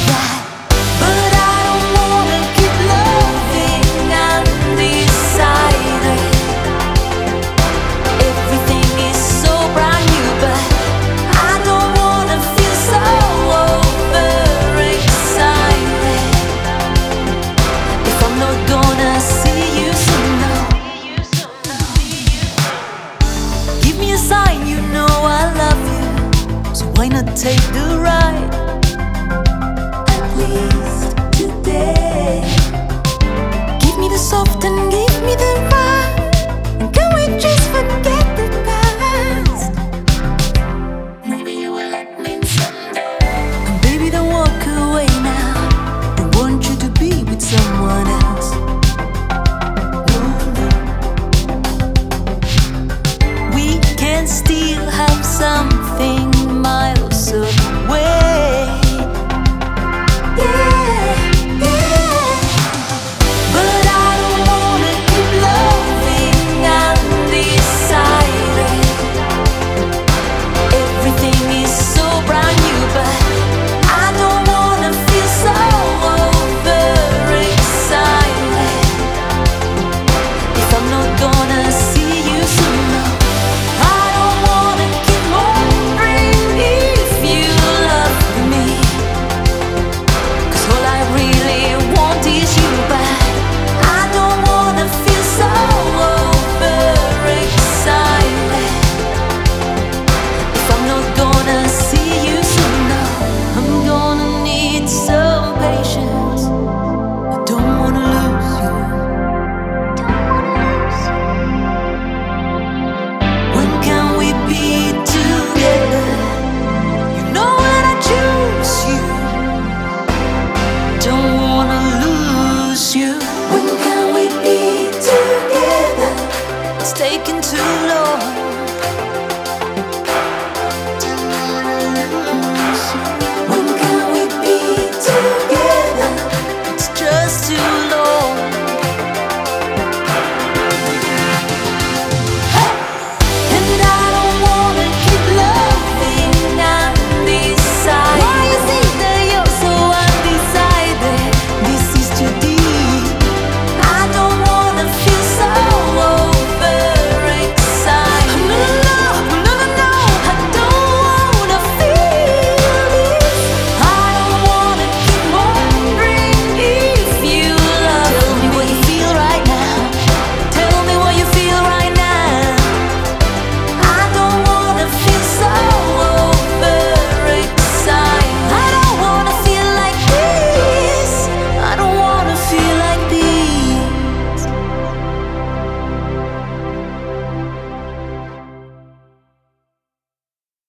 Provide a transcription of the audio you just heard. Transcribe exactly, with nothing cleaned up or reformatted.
that. But I don't wanna keep loving undecided. Everything is so brand new, but I don't wanna feel so overexcited. If I'm not gonna see you soon, no. Give me a sign, you know I love you. So why not take the ride? At least today. Give me the soft and give me the right. And can we just forget the past? Maybe you will let me someday. And baby, don't walk away now. I want you to be with someone else. No, no. We can still have something miles away. Yeah, yeah. But I don't wanna keep loving undecided. Everything is so brand new, but I don't wanna feel so overexcited. If I'm not gonna see you soon, no. I don't wanna keep wondering if you love me. 'Cause all I really want is you back. I don't wanna feel so overexcited. If I'm not gonna see you soon, no. I'm gonna need some patience. I don't wanna lose you. When can we be together? You know when I choose you, don't wanna lose you. When can we be together? It's taking too long.